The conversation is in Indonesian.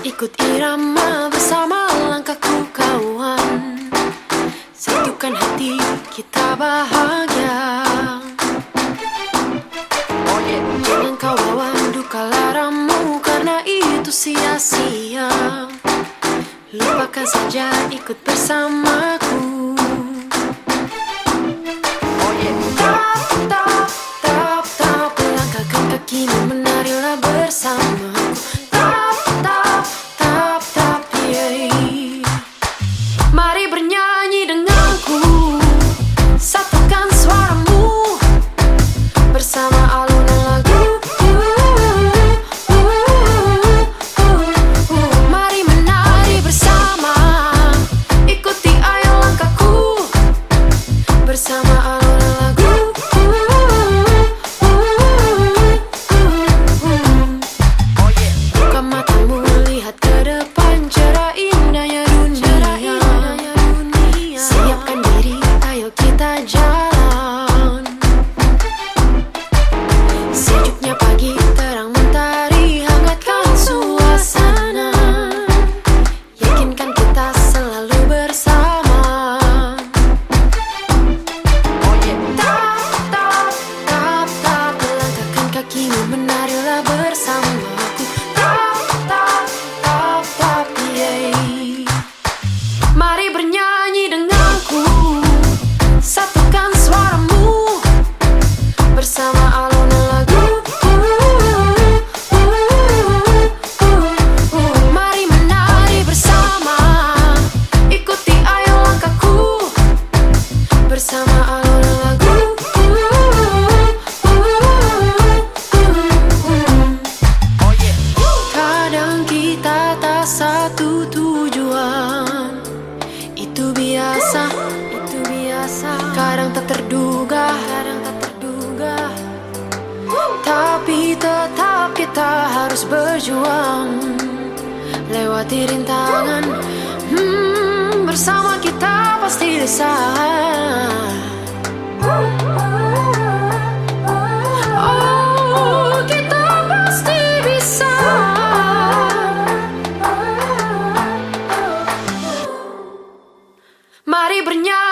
Ikut irama bersama langkahku kawan, satukan hati kita bahagia. Jangan kau bawa duka laramu, karena itu sia-sia. Lupakan saja, ikut bersamaku. Tap, langkahkan kakimu, menarilah bersamaku. Mari bernyanyi denganku, satukan suaramu bersama alunan lagu. Mari menari bersama, ikuti ayo langkahku bersama alunan lagu. Buka matamu, lihat ke depan, cerah indahnya dunia. Siapkan diri, ayo kita jalan. Sejuknya pagi, terang mentari, hangatkan suasana. Yakinkan kita selalu bersama. Tap, langkahkan kakimu, menarilah bersamaku. Tap, mari bernyanyi denganku, satukan suaramu bersama alunan lagu. Mari menari bersama, ikuti ayo langkahku bersama alunan lagu. Kadang kita tak satu tujuan, itu biasa. Kadang tak terduga, tapi tetap kita harus berjuang, lewati rintangan. Bersama kita pasti bisa. Oh, kita pasti bisa. Mari bernyanyi.